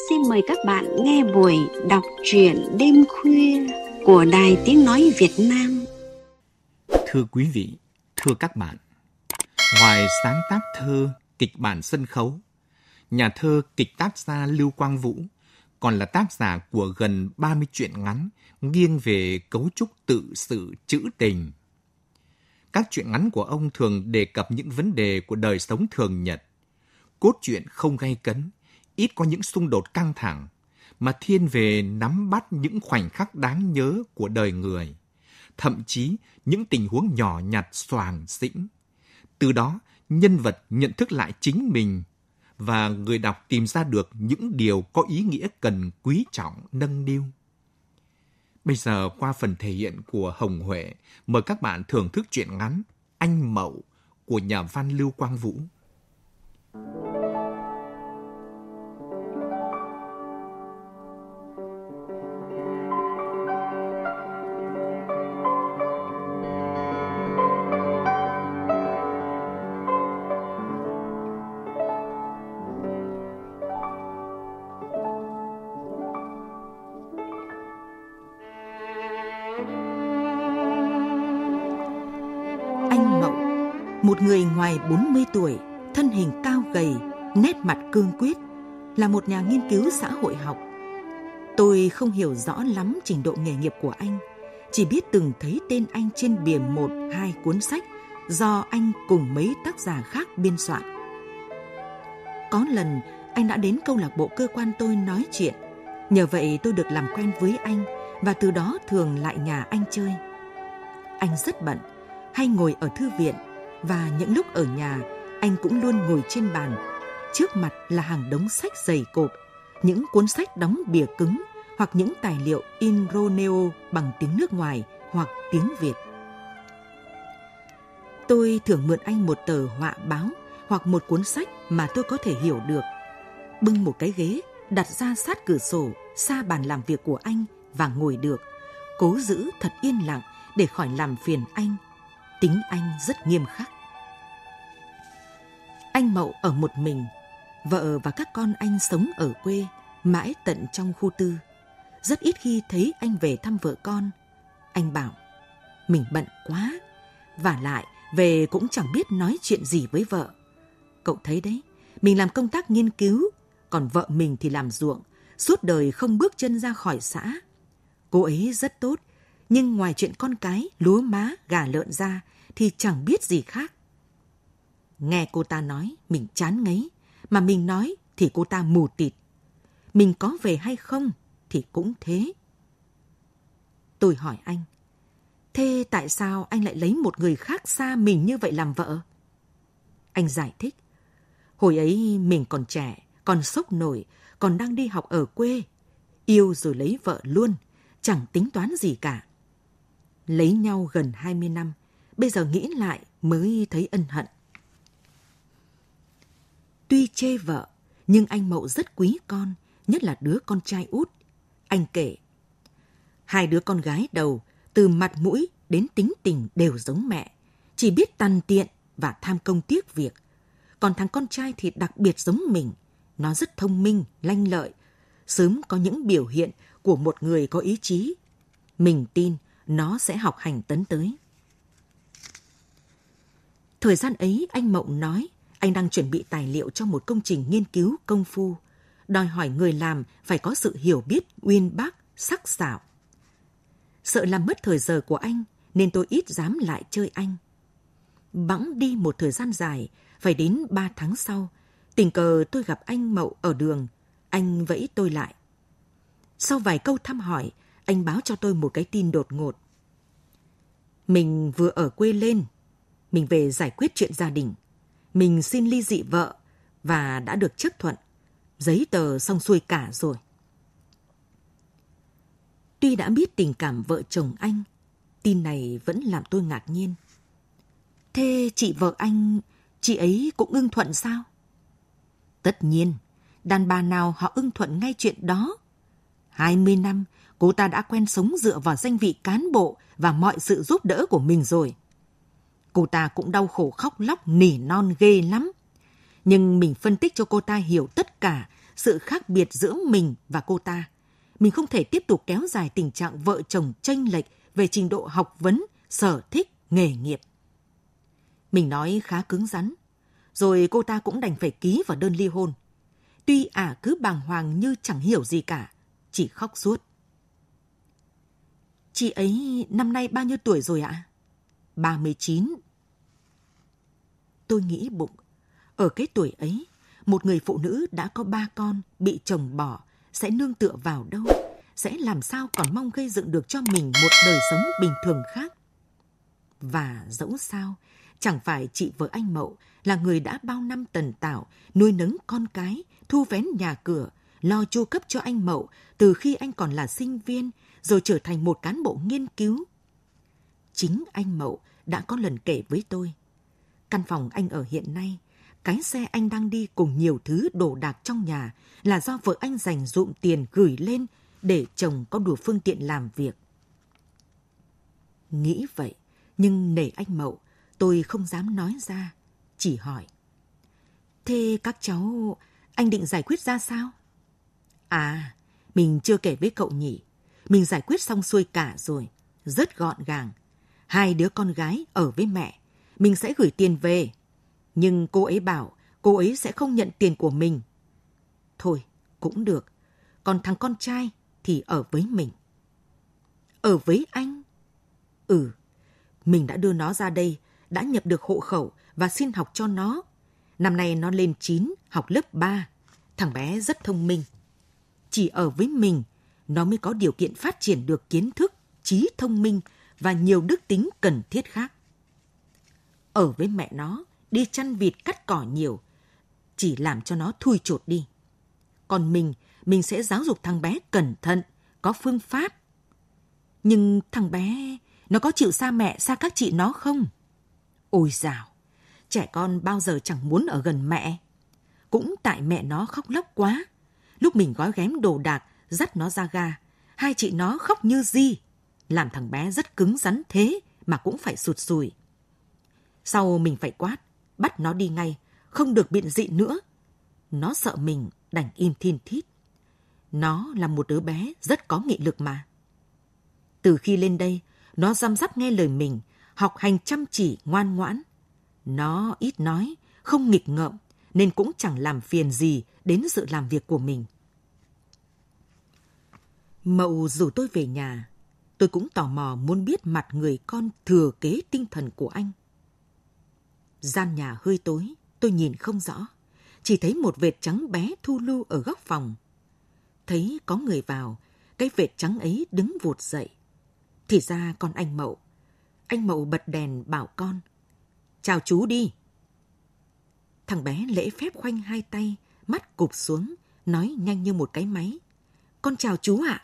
xin mời các bạn nghe buổi đọc truyện đêm khuya của Đài Tiếng Nói Việt Nam. Thưa quý vị, thưa các bạn, ngoài sáng tác thơ, kịch bản sân khấu, nhà thơ kịch tác gia Lưu Quang Vũ còn là tác giả của gần 30 truyện ngắn nghiêng về cấu trúc tự sự trữ tình. Các truyện ngắn của ông thường đề cập những vấn đề của đời sống thường nhật. Cốt truyện không gay cấn, ít có những xung đột căng thẳng, mà thiên về nắm bắt những khoảnh khắc đáng nhớ của đời người, thậm chí những tình huống nhỏ nhặt xoàng xĩnh. Từ đó, nhân vật nhận thức lại chính mình và người đọc tìm ra được những điều có ý nghĩa cần quý trọng nâng niu. Bây giờ qua phần thể hiện của Hồng Huệ, mời các bạn thưởng thức truyện ngắn Anh Mậu của nhà văn Lưu Quang Vũ. Anh Mậu, một người ngoài 40 tuổi, thân hình cao gầy, nét mặt cương quyết, là một nhà nghiên cứu xã hội học. Tôi không hiểu rõ lắm trình độ nghề nghiệp của anh, chỉ biết từng thấy tên anh trên bìa 1-2 cuốn sách do anh cùng mấy tác giả khác biên soạn. Có lần anh đã đến câu lạc bộ cơ quan tôi nói chuyện, nhờ vậy tôi được làm quen với anh và từ đó thường lại nhà anh chơi. Anh rất bận, hay ngồi ở thư viện, và những lúc ở nhà, anh cũng luôn ngồi trên bàn. Trước mặt là hàng đống sách dày cộp, những cuốn sách đóng bìa cứng hoặc những tài liệu in roneo bằng tiếng nước ngoài hoặc tiếng Việt. Tôi thường mượn anh một tờ họa báo hoặc một cuốn sách mà tôi có thể hiểu được. Bưng một cái ghế, đặt ra sát cửa sổ, xa bàn làm việc của anh và ngồi được, cố giữ thật yên lặng để khỏi làm phiền anh. Tính anh rất nghiêm khắc. Anh Mậu ở một mình, vợ và các con anh sống ở quê, mãi tận trong khu tư. Rất ít khi thấy anh về thăm vợ con. Anh bảo, mình bận quá, vả lại về cũng chẳng biết nói chuyện gì với vợ. Cậu thấy đấy, mình làm công tác nghiên cứu, còn vợ mình thì làm ruộng, suốt đời không bước chân ra khỏi xã. Cô ấy rất tốt, nhưng ngoài chuyện con cái, lúa má, gà lợn ra thì chẳng biết gì khác. Nghe cô ta nói, mình chán ngấy, mà mình nói thì cô ta mù tịt. Mình có về hay không thì cũng thế. Tôi hỏi anh, thế tại sao anh lại lấy một người khác xa mình như vậy làm vợ? Anh giải thích, hồi ấy mình còn trẻ, còn sốc nổi, còn đang đi học ở quê. Yêu rồi lấy vợ luôn, chẳng tính toán gì cả. Lấy nhau gần 20 năm, bây giờ nghĩ lại mới thấy ân hận. Tuy chê vợ, nhưng anh Mậu rất quý con, nhất là đứa con trai út. Anh kể, 2 đứa con gái đầu, từ mặt mũi đến tính tình đều giống mẹ, chỉ biết tằn tiện và tham công tiếc việc. Còn thằng con trai thì đặc biệt giống mình, nó rất thông minh, lanh lợi, sớm có những biểu hiện của một người có ý chí. Mình tin nó sẽ học hành tấn tới. Thời gian ấy, anh Mậu nói anh đang chuẩn bị tài liệu cho một công trình nghiên cứu công phu, đòi hỏi người làm phải có sự hiểu biết uyên bác, sắc sảo. Sợ làm mất thời giờ của anh, nên tôi ít dám lại chơi anh. Bẵng đi một thời gian dài, phải đến 3 tháng sau, tình cờ tôi gặp anh Mậu ở đường, anh vẫy tôi lại. Sau vài câu thăm hỏi, anh báo cho tôi một cái tin đột ngột. Mình vừa ở quê lên, mình về giải quyết chuyện gia đình. Mình xin ly dị vợ và đã được chấp thuận. Giấy tờ xong xuôi cả rồi. Tuy đã biết tình cảm vợ chồng anh, tin này vẫn làm tôi ngạc nhiên. Thế chị vợ anh, chị ấy cũng ưng thuận sao? Tất nhiên, đàn bà nào họ ưng thuận ngay chuyện đó. 20 năm, cô ta đã quen sống dựa vào danh vị cán bộ và mọi sự giúp đỡ của mình rồi. Cô ta cũng đau khổ khóc lóc nỉ non ghê lắm. Nhưng mình phân tích cho cô ta hiểu tất cả sự khác biệt giữa mình và cô ta. Mình không thể tiếp tục kéo dài tình trạng vợ chồng chênh lệch về trình độ học vấn, sở thích, nghề nghiệp. Mình nói khá cứng rắn, rồi cô ta cũng đành phải ký vào đơn ly hôn. Tuy ả cứ bàng hoàng như chẳng hiểu gì cả, chỉ khóc suốt. Chị ấy năm nay bao nhiêu tuổi rồi ạ? 39. Tôi nghĩ bụng, ở cái tuổi ấy, một người phụ nữ đã có 3 con bị chồng bỏ sẽ nương tựa vào đâu, sẽ làm sao còn mong gây dựng được cho mình một đời sống bình thường khác. Và dẫu sao, chẳng phải chị vợ anh Mậu là người đã bao năm tần tảo, nuôi nấng con cái, thu vén nhà cửa, lo chu cấp cho anh Mậu từ khi anh còn là sinh viên, rồi trở thành một cán bộ nghiên cứu. Chính anh Mậu đã có lần kể với tôi, căn phòng anh ở hiện nay, cái xe anh đang đi cùng nhiều thứ đồ đạc trong nhà là do vợ anh dành dụm tiền gửi lên để chồng có đủ phương tiện làm việc. Nghĩ vậy, nhưng nể anh Mậu, tôi không dám nói ra, chỉ hỏi. Thế các cháu, anh định giải quyết ra sao? À, mình chưa kể với cậu nhỉ. Mình giải quyết xong xuôi cả rồi, rất gọn gàng. 2 đứa con gái ở với mẹ, mình sẽ gửi tiền về. Nhưng cô ấy bảo cô ấy sẽ không nhận tiền của mình. Thôi, cũng được. Còn thằng con trai thì ở với mình. Ở với anh? Ừ, mình đã đưa nó ra đây, đã nhập được hộ khẩu và xin học cho nó. Năm nay nó lên 9, học lớp 3. Thằng bé rất thông minh. Chỉ ở với mình, nó mới có điều kiện phát triển được kiến thức, trí thông minh và nhiều đức tính cần thiết khác. Ở với mẹ nó, đi chăn vịt cắt cỏ nhiều, chỉ làm cho nó thui chột đi. Còn mình sẽ giáo dục thằng bé cẩn thận, có phương pháp. Nhưng thằng bé, nó có chịu xa mẹ, xa các chị nó không? Ôi dào, trẻ con bao giờ chẳng muốn ở gần mẹ. Cũng tại mẹ nó khóc lóc quá. Lúc mình gói ghém đồ đạc, dắt nó ra ga, 2 chị nó khóc như di. Làm thằng bé rất cứng rắn thế mà cũng phải sụt sùi. Sau mình phải quát, bắt nó đi ngay, không được biện dị nữa. Nó sợ mình, đành im thin thít. Nó là một đứa bé rất có nghị lực mà. Từ khi lên đây, nó răm rắp nghe lời mình, học hành chăm chỉ, ngoan ngoãn. Nó ít nói, không nghịch ngợm, nên cũng chẳng làm phiền gì đến sự làm việc của mình. Mậu rủ tôi về nhà, tôi cũng tò mò muốn biết mặt người con thừa kế tinh thần của anh. Gian nhà hơi tối, tôi nhìn không rõ, chỉ thấy một vệt trắng bé thu lu ở góc phòng. Thấy có người vào, cái vệt trắng ấy đứng vụt dậy. Thì ra con anh Mậu. Anh Mậu bật đèn bảo con, chào chú đi. Thằng bé lễ phép khoanh 2 tay, mắt cụp xuống, nói nhanh như một cái máy. Con chào chú ạ.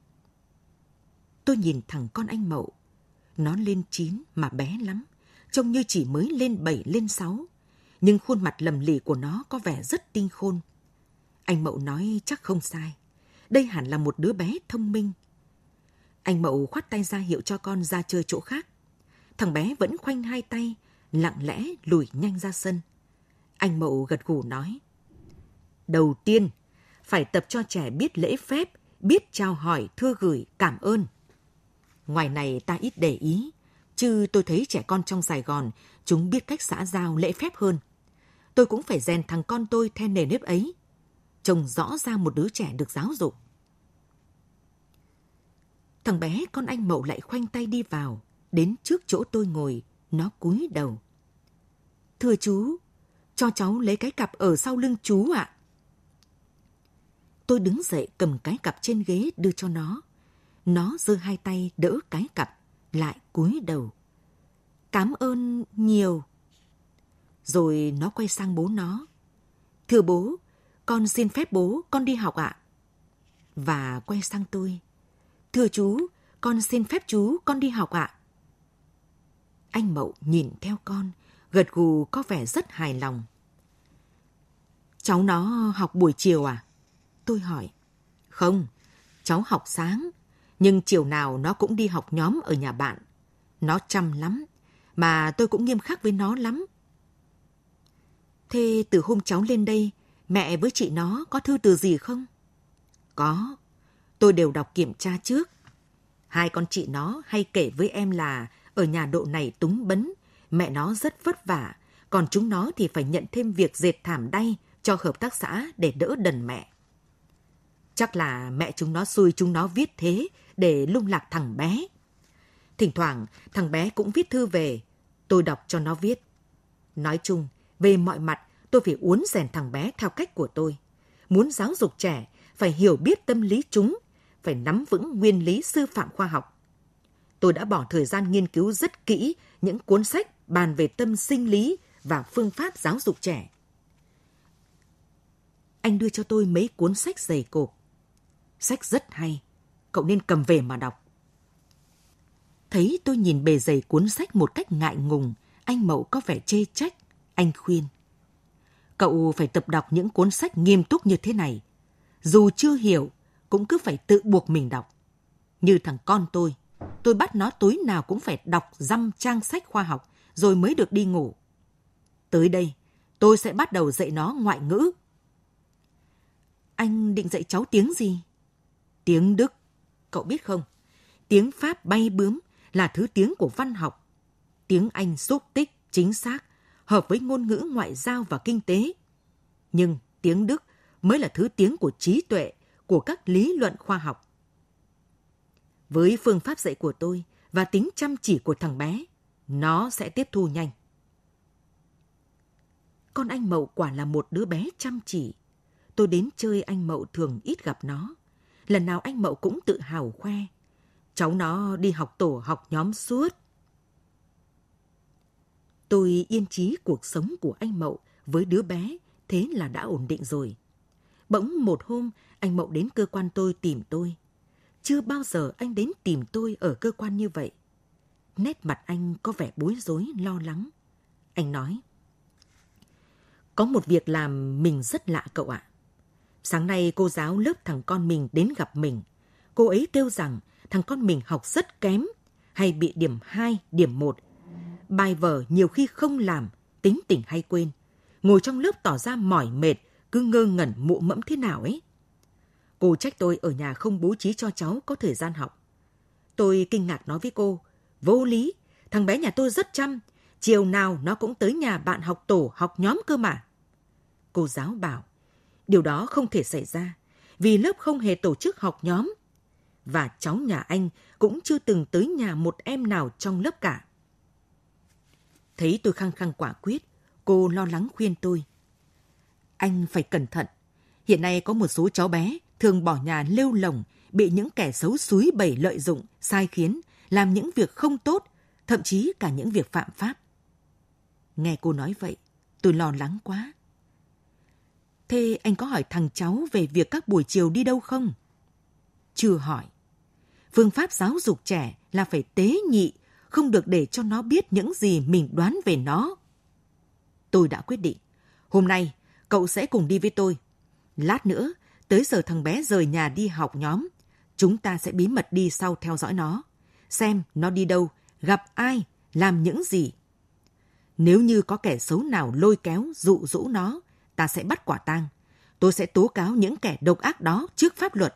Tôi nhìn thằng con anh Mậu. Nó lên 9 mà bé lắm, trông như chỉ mới lên 7, lên 6. Nhưng khuôn mặt lầm lì của nó có vẻ rất tinh khôn. Anh Mậu nói chắc không sai. Đây hẳn là một đứa bé thông minh. Anh Mậu khoát tay ra hiệu cho con ra chơi chỗ khác. Thằng bé vẫn khoanh 2 tay, lặng lẽ lùi nhanh ra sân. Anh Mậu gật gù nói. Đầu tiên, phải tập cho trẻ biết lễ phép, biết chào hỏi, thưa gửi, cảm ơn. Ngoài này ta ít để ý, chứ tôi thấy trẻ con trong Sài Gòn, chúng biết cách xã giao lễ phép hơn. Tôi cũng phải rèn thằng con tôi theo nề nếp ấy. Trông rõ ra một đứa trẻ được giáo dục. Thằng bé con anh Mậu lại khoanh tay đi vào, đến trước chỗ tôi ngồi, nó cúi đầu. Thưa chú, cho cháu lấy cái cặp ở sau lưng chú ạ. Tôi đứng dậy cầm cái cặp trên ghế đưa cho nó. Nó giơ 2 tay đỡ cái cặp, lại cúi đầu. Cảm ơn nhiều. Rồi nó quay sang bố nó. Thưa bố, con xin phép bố, con đi học ạ. Và quay sang tôi. Thưa chú, con xin phép chú, con đi học ạ. Anh Mậu nhìn theo con, gật gù có vẻ rất hài lòng. Cháu nó học buổi chiều à? Tôi hỏi. Không, cháu học sáng, nhưng chiều nào nó cũng đi học nhóm ở nhà bạn. Nó chăm lắm, mà tôi cũng nghiêm khắc với nó lắm. Thế từ hôm cháu lên đây, Mẹ với chị nó có thư từ gì không? Có, tôi đều đọc kiểm tra trước. Hai con chị nó hay kể với em là ở nhà độ này túng bấn, mẹ nó rất vất vả, còn chúng nó thì phải nhận thêm việc dệt thảm đay cho hợp tác xã để đỡ đần mẹ. Chắc là mẹ chúng nó xui chúng nó viết thế để lung lạc thằng bé. Thỉnh thoảng thằng bé cũng viết thư về, tôi đọc cho nó viết. Nói chung, về mọi mặt tôi phải uốn rèn thằng bé theo cách của tôi. Muốn giáo dục trẻ, phải hiểu biết tâm lý chúng, phải nắm vững nguyên lý sư phạm khoa học. Tôi đã bỏ thời gian nghiên cứu rất kỹ những cuốn sách bàn về tâm sinh lý và phương pháp giáo dục trẻ. Anh đưa cho tôi mấy cuốn sách dày cộp. Sách rất hay, cậu nên cầm về mà đọc. Thấy tôi nhìn bề dày cuốn sách một cách ngại ngùng, anh Mậu có vẻ chê trách. Anh khuyên, cậu phải tập đọc những cuốn sách nghiêm túc như thế này. Dù chưa hiểu, cũng cứ phải tự buộc mình đọc. Như thằng con tôi bắt nó tối nào cũng phải đọc dăm trang sách khoa học rồi mới được đi ngủ. Tới đây, tôi sẽ bắt đầu dạy nó ngoại ngữ. Anh định dạy cháu tiếng gì? Tiếng Đức. Cậu biết không, tiếng Pháp bay bướm là thứ tiếng của văn học. Tiếng Anh xúc tích, chính xác, hợp với ngôn ngữ ngoại giao và kinh tế. Nhưng tiếng Đức mới là thứ tiếng của trí tuệ, của các lý luận khoa học. Với phương pháp dạy của tôi và tính chăm chỉ của thằng bé, nó sẽ tiếp thu nhanh. Con anh Mậu quả là một đứa bé chăm chỉ. Tôi đến chơi anh Mậu thường ít gặp nó. Lần nào anh Mậu cũng tự hào khoe. Cháu nó đi học tổ học nhóm suốt. Tôi yên chí cuộc sống của anh Mậu với đứa bé, thế là đã ổn định rồi. Bỗng một hôm, anh Mậu đến cơ quan tôi tìm tôi. Chưa bao giờ anh đến tìm tôi ở cơ quan như vậy. Nét mặt anh có vẻ bối rối, lo lắng. Anh nói, có một việc làm mình rất lạ cậu ạ. Sáng nay cô giáo lớp thằng con mình đến gặp mình. Cô ấy kêu rằng thằng con mình học rất kém, hay bị điểm 2, điểm 1. Bài vở nhiều khi không làm, tính tình hay quên. Ngồi trong lớp tỏ ra mỏi mệt, cứ ngơ ngẩn mụ mẫm thế nào ấy. Cô trách tôi ở nhà không bố trí cho cháu có thời gian học. Tôi kinh ngạc nói với cô, vô lý, thằng bé nhà tôi rất chăm, chiều nào nó cũng tới nhà bạn học tổ học nhóm cơ mà. Cô giáo bảo, điều đó không thể xảy ra, vì lớp không hề tổ chức học nhóm. Và cháu nhà anh cũng chưa từng tới nhà một em nào trong lớp cả. Thấy tôi khăng khăng quả quyết, cô lo lắng khuyên tôi. Anh phải cẩn thận. Hiện nay có một số cháu bé thường bỏ nhà lêu lổng, bị những kẻ xấu xúi bẩy lợi dụng, sai khiến, làm những việc không tốt, thậm chí cả những việc phạm pháp. Nghe cô nói vậy, tôi lo lắng quá. Thế anh có hỏi thằng cháu về việc các buổi chiều đi đâu không? Chưa hỏi. Phương pháp giáo dục trẻ là phải tế nhị, không được để cho nó biết những gì mình đoán về nó. Tôi đã quyết định, hôm nay cậu sẽ cùng đi với tôi. Lát nữa, tới giờ thằng bé rời nhà đi học nhóm, chúng ta sẽ bí mật đi sau theo dõi nó, xem nó đi đâu, gặp ai, làm những gì. Nếu như có kẻ xấu nào lôi kéo, dụ dỗ nó, ta sẽ bắt quả tang. Tôi sẽ tố cáo những kẻ độc ác đó trước pháp luật.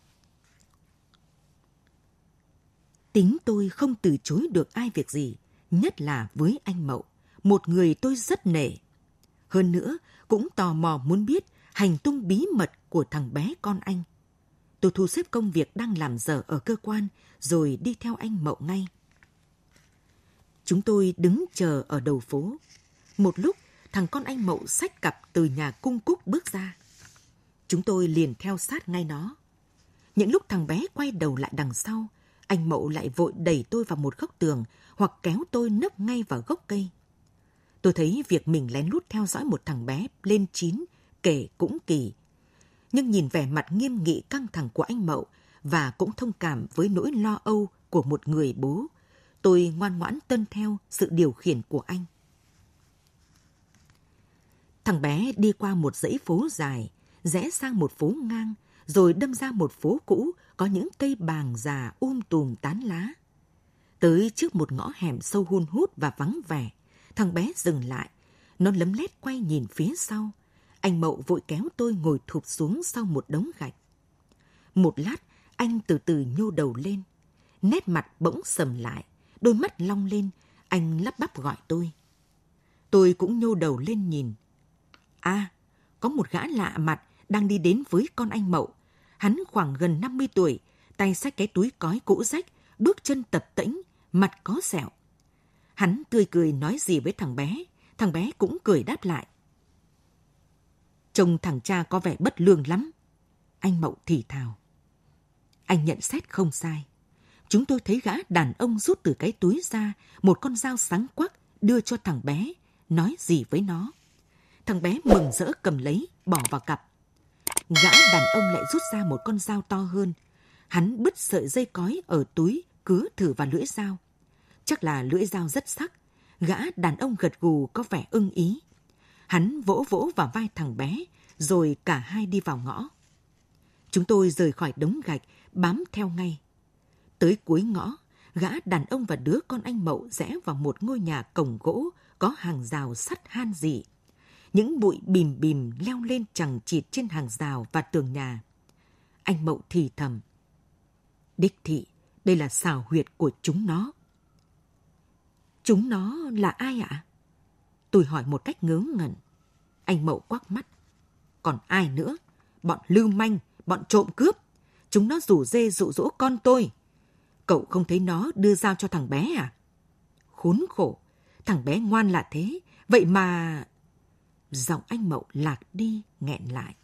Tính tôi không từ chối được ai việc gì, nhất là với anh Mậu, một người tôi rất nể. Hơn nữa, cũng tò mò muốn biết hành tung bí mật của thằng bé con anh. Tôi thu xếp công việc đang làm dở ở cơ quan, rồi đi theo anh Mậu ngay. Chúng tôi đứng chờ ở đầu phố. Một lúc, thằng con anh Mậu xách cặp từ nhà cung cúc bước ra. Chúng tôi liền theo sát ngay nó. Những lúc thằng bé quay đầu lại đằng sau, anh Mậu lại vội đẩy tôi vào một góc tường hoặc kéo tôi nấp ngay vào gốc cây. Tôi thấy việc mình lén lút theo dõi một thằng bé lên 9 kể cũng kỳ. Nhưng nhìn vẻ mặt nghiêm nghị căng thẳng của anh Mậu và cũng thông cảm với nỗi lo âu của một người bố, tôi ngoan ngoãn tuân theo sự điều khiển của anh. Thằng bé đi qua một dãy phố dài, rẽ sang một phố ngang, rồi đâm ra một phố cũ có những cây bàng già tùm tán lá. Tới trước một ngõ hẻm sâu hun hút và vắng vẻ, thằng bé dừng lại. Nó lấm lét quay nhìn phía sau. Anh Mậu vội kéo tôi ngồi thụp xuống sau một đống gạch. Một lát, anh từ từ nhô đầu lên. Nét mặt bỗng sầm lại, đôi mắt long lên, anh lắp bắp gọi tôi. Tôi cũng nhô đầu lên nhìn. À, có một gã lạ mặt đang đi đến với con anh Mậu. Hắn khoảng gần 50 tuổi, tay xách cái túi cói cũ rách, bước chân tập tễnh, mặt có sẹo. Hắn tươi cười nói gì với thằng bé cũng cười đáp lại. Trông thằng cha có vẻ bất lương lắm, anh Mậu thì thào. Anh nhận xét không sai. Chúng tôi thấy gã đàn ông rút từ cái túi ra một con dao sáng quắc đưa cho thằng bé, nói gì với nó. Thằng bé mừng rỡ cầm lấy, bỏ vào cặp. Gã đàn ông lại rút ra một con dao to hơn. Hắn bứt sợi dây cói ở túi, cứa thử vào lưỡi dao. Chắc là lưỡi dao rất sắc. Gã đàn ông gật gù có vẻ ưng ý. Hắn vỗ vỗ vào vai thằng bé, rồi cả hai đi vào ngõ. Chúng tôi rời khỏi đống gạch, bám theo ngay. Tới cuối ngõ, gã đàn ông và đứa con anh Mậu rẽ vào một ngôi nhà cổng gỗ có hàng rào sắt han rỉ. Những bụi bìm bìm leo lên chằng chịt trên hàng rào và tường nhà. Anh Mậu thì thầm. Đích thị, đây là xào huyệt của chúng nó. Chúng nó là ai ạ? Tôi hỏi một cách ngớ ngẩn. Anh Mậu quắc mắt. Còn ai nữa? Bọn lưu manh, bọn trộm cướp. Chúng nó rủ rê dụ dỗ con tôi. Cậu không thấy nó đưa dao cho thằng bé à? Khốn khổ, thằng bé ngoan là thế, vậy mà... Giọng anh Mậu lạc đi, nghẹn lại.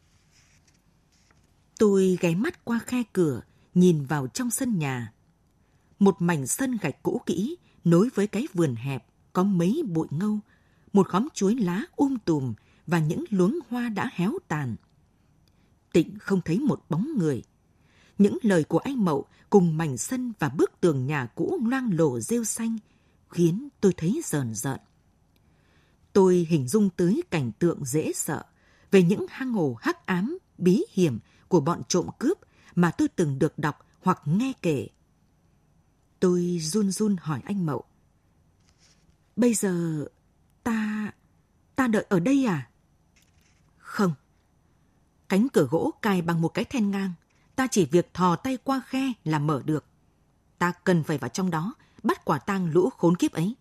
Tôi ghé mắt qua khe cửa, nhìn vào trong sân nhà. Một mảnh sân gạch cũ kỹ, nối với cái vườn hẹp, có mấy bụi ngâu, một khóm chuối lá tùm và những luống hoa đã héo tàn. Tịnh không thấy một bóng người. Những lời của anh Mậu cùng mảnh sân và bức tường nhà cũ loang lổ rêu xanh khiến tôi thấy rờn rợn. Tôi hình dung tới cảnh tượng dễ sợ về những hang ổ hắc ám, bí hiểm của bọn trộm cướp mà tôi từng được đọc hoặc nghe kể. Tôi run run hỏi anh Mậu. Bây giờ ta đợi ở đây à? Không. Cánh cửa gỗ cài bằng một cái then ngang. Ta chỉ việc thò tay qua khe là mở được. Ta cần phải vào trong đó, bắt quả tang lũ khốn kiếp ấy.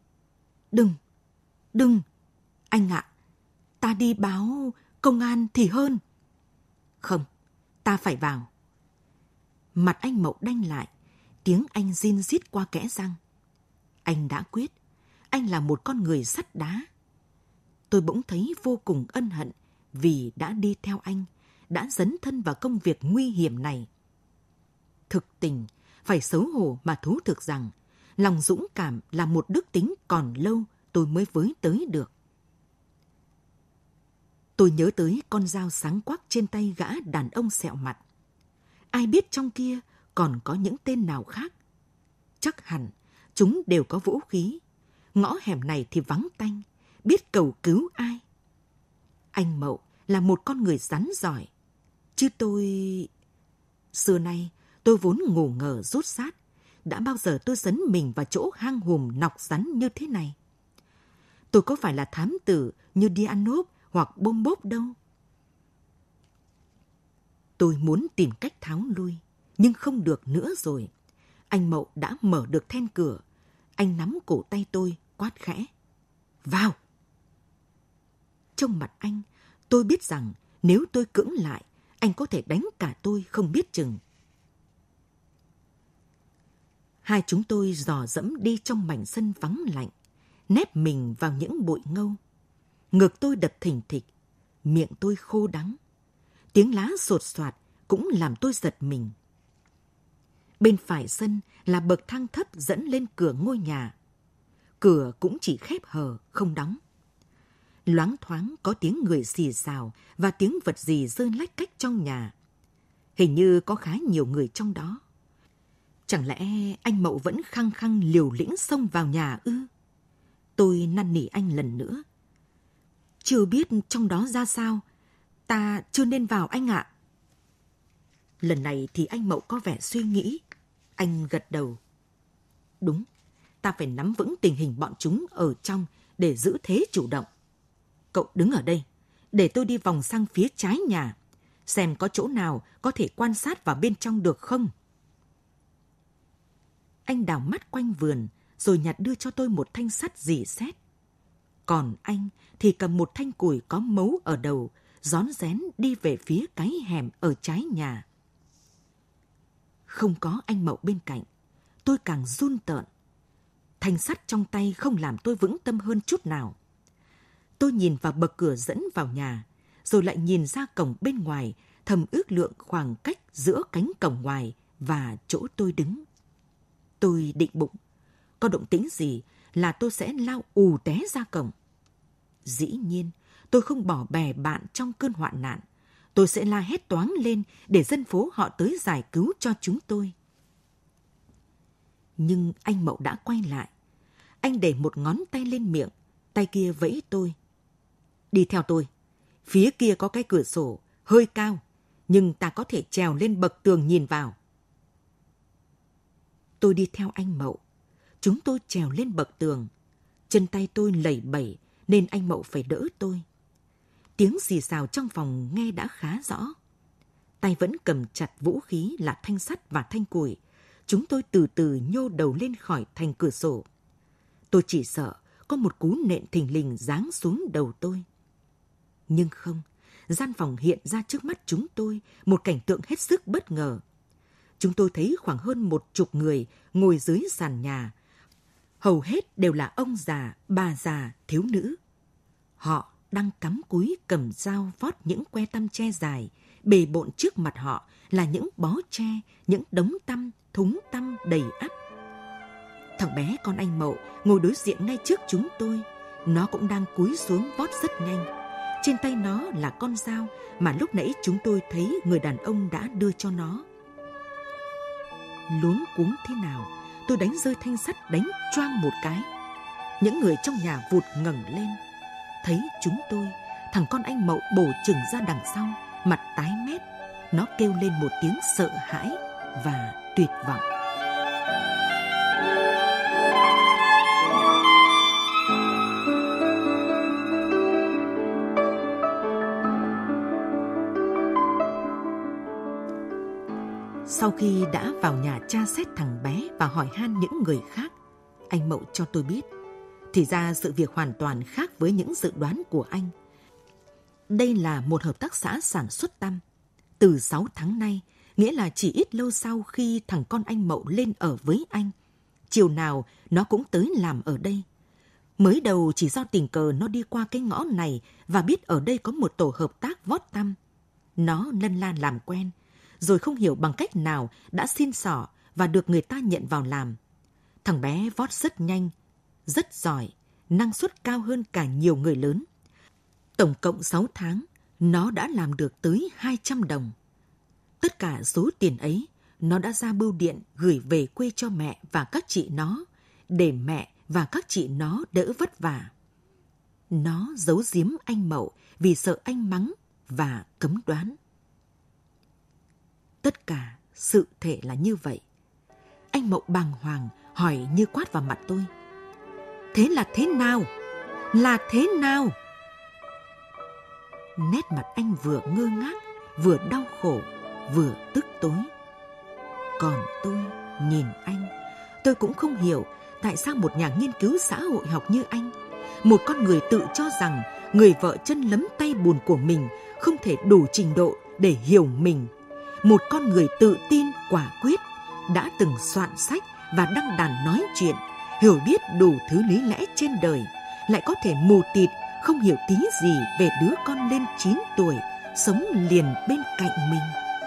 Đừng, anh ạ. Ta đi báo công an thì hơn. Không, ta phải vào. Mặt anh Mậu đanh lại, tiếng anh rin rít qua kẽ răng. Anh đã quyết, anh là một con người sắt đá. Tôi bỗng thấy vô cùng ân hận vì đã đi theo anh, đã dấn thân vào công việc nguy hiểm này. Thực tình, phải xấu hổ mà thú thực rằng, lòng dũng cảm là một đức tính còn lâu tôi mới với tới được. Tôi nhớ tới con dao sáng quắc trên tay gã đàn ông sẹo mặt. Ai biết trong kia còn có những tên nào khác? Chắc hẳn chúng đều có vũ khí. Ngõ hẻm này thì vắng tanh, biết cầu cứu ai? Anh Mậu là một con người rắn giỏi. Chứ tôi... Xưa nay, tôi vốn ngủ ngờ rút sát. Đã bao giờ tôi dấn mình vào chỗ hang hùm nọc rắn như thế này? Tôi có phải là thám tử như Dianov hoặc Bôm Bốp đâu. Tôi muốn tìm cách tháo lui, nhưng không được nữa rồi. Anh Mậu đã mở được then cửa. Anh nắm cổ tay tôi, quát khẽ. Vào! Trong mặt anh, tôi biết rằng nếu tôi cưỡng lại, anh có thể đánh cả tôi không biết chừng. Hai chúng tôi dò dẫm đi trong mảnh sân vắng lạnh, nép mình vào những bụi ngâu. Ngực tôi đập thình thịch, miệng tôi khô đắng. Tiếng lá sột soạt cũng làm tôi giật mình. Bên phải sân là bậc thang thấp dẫn lên cửa ngôi nhà. Cửa cũng chỉ khép hờ, không đóng. Loáng thoáng có tiếng người xì xào và tiếng vật gì rơi lách cách trong nhà. Hình như có khá nhiều người trong đó. Chẳng lẽ anh Mậu vẫn khăng khăng liều lĩnh xông vào nhà ư? Tôi năn nỉ anh lần nữa. Chưa biết trong đó ra sao, ta chưa nên vào anh ạ. Lần này thì anh Mậu có vẻ suy nghĩ. Anh gật đầu. Đúng, ta phải nắm vững tình hình bọn chúng ở trong để giữ thế chủ động. Cậu đứng ở đây, để tôi đi vòng sang phía trái nhà, xem có chỗ nào có thể quan sát vào bên trong được không. Anh đảo mắt quanh vườn, rồi nhặt đưa cho tôi một thanh sắt rỉ sét. Còn anh thì cầm một thanh củi có mấu ở đầu, rón rén đi về phía cái hẻm ở trái nhà. Không có anh Mậu bên cạnh, tôi càng run rợn. Thanh sắt trong tay không làm tôi vững tâm hơn chút nào. Tôi nhìn vào bậc cửa dẫn vào nhà, rồi lại nhìn ra cổng bên ngoài, thầm ước lượng khoảng cách giữa cánh cổng ngoài và chỗ tôi đứng. Tôi định bụng, có động tĩnh gì là tôi sẽ lao ù té ra cổng. Dĩ nhiên, tôi không bỏ bè bạn trong cơn hoạn nạn. Tôi sẽ la hét toáng lên để dân phố họ tới giải cứu cho chúng tôi. Nhưng anh Mậu đã quay lại. Anh để một ngón tay lên miệng, tay kia vẫy tôi. Đi theo tôi. Phía kia có cái cửa sổ, hơi cao, nhưng ta có thể trèo lên bậc tường nhìn vào. Tôi đi theo anh Mậu. Chúng tôi trèo lên bậc tường. Chân tay tôi lẩy bẩy nên anh Mậu phải đỡ tôi. Tiếng xì xào trong phòng nghe đã khá rõ. Tay vẫn cầm chặt vũ khí là thanh sắt và thanh củi. Chúng tôi từ từ nhô đầu lên khỏi thành cửa sổ. Tôi chỉ sợ có một cú nện thình lình giáng xuống đầu tôi. Nhưng không, gian phòng hiện ra trước mắt chúng tôi một cảnh tượng hết sức bất ngờ. Chúng tôi thấy khoảng hơn 10 người ngồi dưới sàn nhà. Hầu hết đều là ông già, bà già, thiếu nữ. Họ đang cắm cúi cầm dao vót những que tăm tre dài, bề bộn trước mặt họ là những bó tre, những đống tăm, thúng tăm đầy ắp. Thằng bé con anh Mậu ngồi đối diện ngay trước chúng tôi. Nó cũng đang cúi xuống vót rất nhanh. Trên tay nó là con dao mà lúc nãy chúng tôi thấy người đàn ông đã đưa cho nó. Luống cuống thế nào, tôi đánh rơi thanh sắt đánh choang một cái. Những người trong nhà vụt ngẩng lên. Thấy chúng tôi, thằng con anh Mậu bổ chừng ra đằng sau, mặt tái mét. Nó kêu lên một tiếng sợ hãi và tuyệt vọng. Sau khi đã vào nhà tra xét thằng bé và hỏi han những người khác, anh Mậu cho tôi biết, thì ra sự việc hoàn toàn khác với những dự đoán của anh. Đây là một hợp tác xã sản xuất tăm. Từ 6 tháng nay, nghĩa là chỉ ít lâu sau khi thằng con anh Mậu lên ở với anh, chiều nào nó cũng tới làm ở đây. Mới đầu chỉ do tình cờ nó đi qua cái ngõ này và biết ở đây có một tổ hợp tác vót tăm. Nó lân la làm quen, rồi không hiểu bằng cách nào đã xin xỏ và được người ta nhận vào làm. Thằng bé vót rất nhanh, rất giỏi, năng suất cao hơn cả nhiều người lớn. Tổng cộng 6 tháng, nó đã làm được tới 200 đồng. Tất cả số tiền ấy, nó đã ra bưu điện gửi về quê cho mẹ và các chị nó, để mẹ và các chị nó đỡ vất vả. Nó giấu giếm anh Mậu vì sợ anh mắng và cấm đoán. Tất cả sự thể là như vậy. Anh Mậu bàng hoàng hỏi như quát vào mặt tôi. Thế là thế nào? Là thế nào? Nét mặt anh vừa ngơ ngác, vừa đau khổ, vừa tức tối. Còn tôi nhìn anh, tôi cũng không hiểu tại sao một nhà nghiên cứu xã hội học như anh, một con người tự cho rằng người vợ chân lấm tay bùn của mình không thể đủ trình độ để hiểu mình, một con người tự tin, quả quyết, đã từng soạn sách và đăng đàn nói chuyện, hiểu biết đủ thứ lý lẽ trên đời, lại có thể mù tịt, không hiểu tí gì về đứa con lên 9 tuổi, sống liền bên cạnh mình.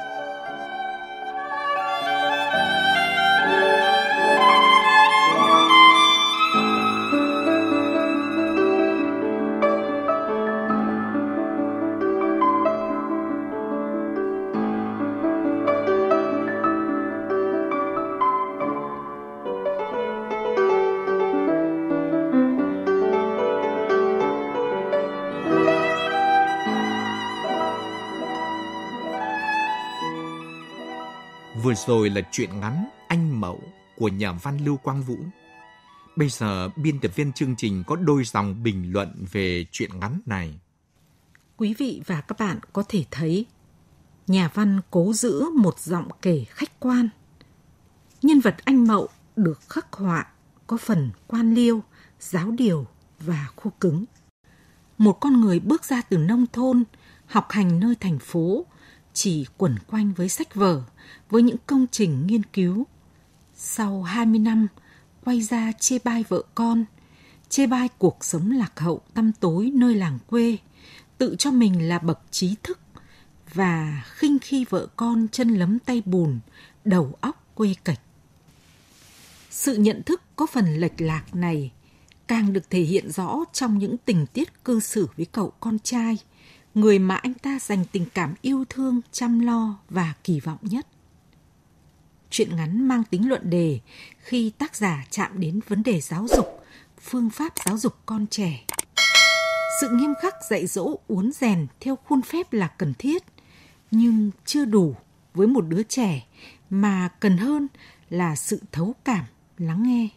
Vừa rồi là truyện ngắn Anh Mậu của nhà văn Lưu Quang Vũ. Bây giờ biên tập viên chương trình có đôi dòng bình luận về truyện ngắn này. Quý vị và các bạn có thể thấy, nhà văn cố giữ một giọng kể khách quan. Nhân vật anh Mậu được khắc họa có phần quan liêu, giáo điều và khô cứng. Một con người bước ra từ nông thôn, học hành nơi thành phố, chỉ quẩn quanh với sách vở, với những công trình nghiên cứu. Sau 20 năm, quay ra chê bai vợ con, chê bai cuộc sống lạc hậu tăm tối nơi làng quê, tự cho mình là bậc trí thức và khinh khi vợ con chân lấm tay bùn, đầu óc quê cạch. Sự nhận thức có phần lệch lạc này càng được thể hiện rõ trong những tình tiết cư xử với cậu con trai, người mà anh ta dành tình cảm yêu thương, chăm lo và kỳ vọng nhất. Truyện ngắn mang tính luận đề khi tác giả chạm đến vấn đề giáo dục, phương pháp giáo dục con trẻ. Sự nghiêm khắc dạy dỗ uốn rèn theo khuôn phép là cần thiết, nhưng chưa đủ với một đứa trẻ, mà cần hơn là sự thấu cảm, lắng nghe.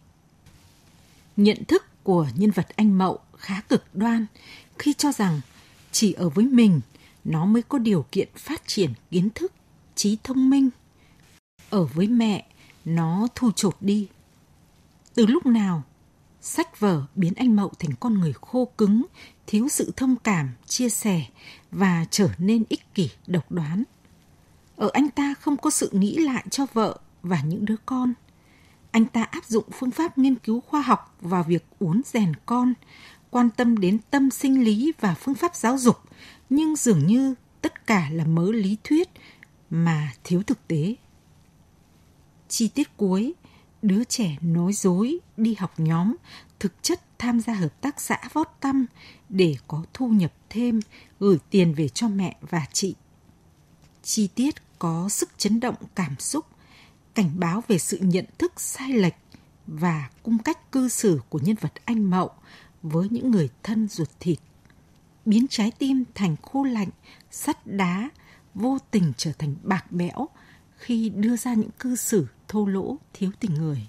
Nhận thức của nhân vật anh Mậu khá cực đoan khi cho rằng chỉ ở với mình nó mới có điều kiện phát triển kiến thức, trí thông minh. Ở với mẹ nó thu chột đi. Từ lúc nào sách vở biến anh Mậu thành con người khô cứng, thiếu sự thông cảm, chia sẻ và trở nên ích kỷ, độc đoán. Ở anh ta không có sự nghĩ lại cho vợ và những đứa con. Anh ta áp dụng phương pháp nghiên cứu khoa học vào việc uốn rèn con, quan tâm đến tâm sinh lý và phương pháp giáo dục, nhưng dường như tất cả là mớ lý thuyết mà thiếu thực tế. Chi tiết cuối, đứa trẻ nói dối đi học nhóm, thực chất tham gia hợp tác xã vót tăm để có thu nhập thêm, gửi tiền về cho mẹ và chị. Chi tiết có sức chấn động cảm xúc, cảnh báo về sự nhận thức sai lệch và cung cách cư xử của nhân vật anh Mậu với những người thân ruột thịt, biến trái tim thành khô lạnh, sắt đá, vô tình trở thành bạc bẽo khi đưa ra những cư xử thô lỗ, thiếu tình người.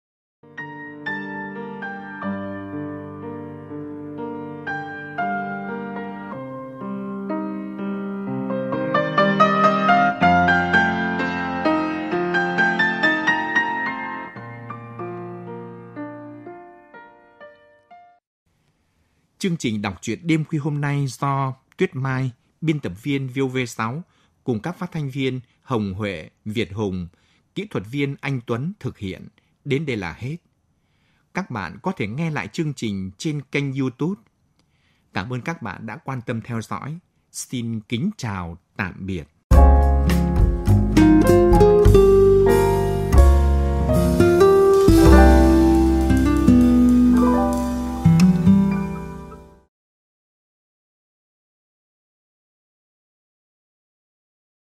Chương trình đọc truyện đêm khuya hôm nay do Tuyết Mai, biên tập viên VOV6 cùng các phát thanh viên Hồng Huệ, Việt Hùng, kỹ thuật viên Anh Tuấn thực hiện. Đến đây là hết. Các bạn có thể nghe lại chương trình trên kênh YouTube. Cảm ơn các bạn đã quan tâm theo dõi. Xin kính chào, tạm biệt.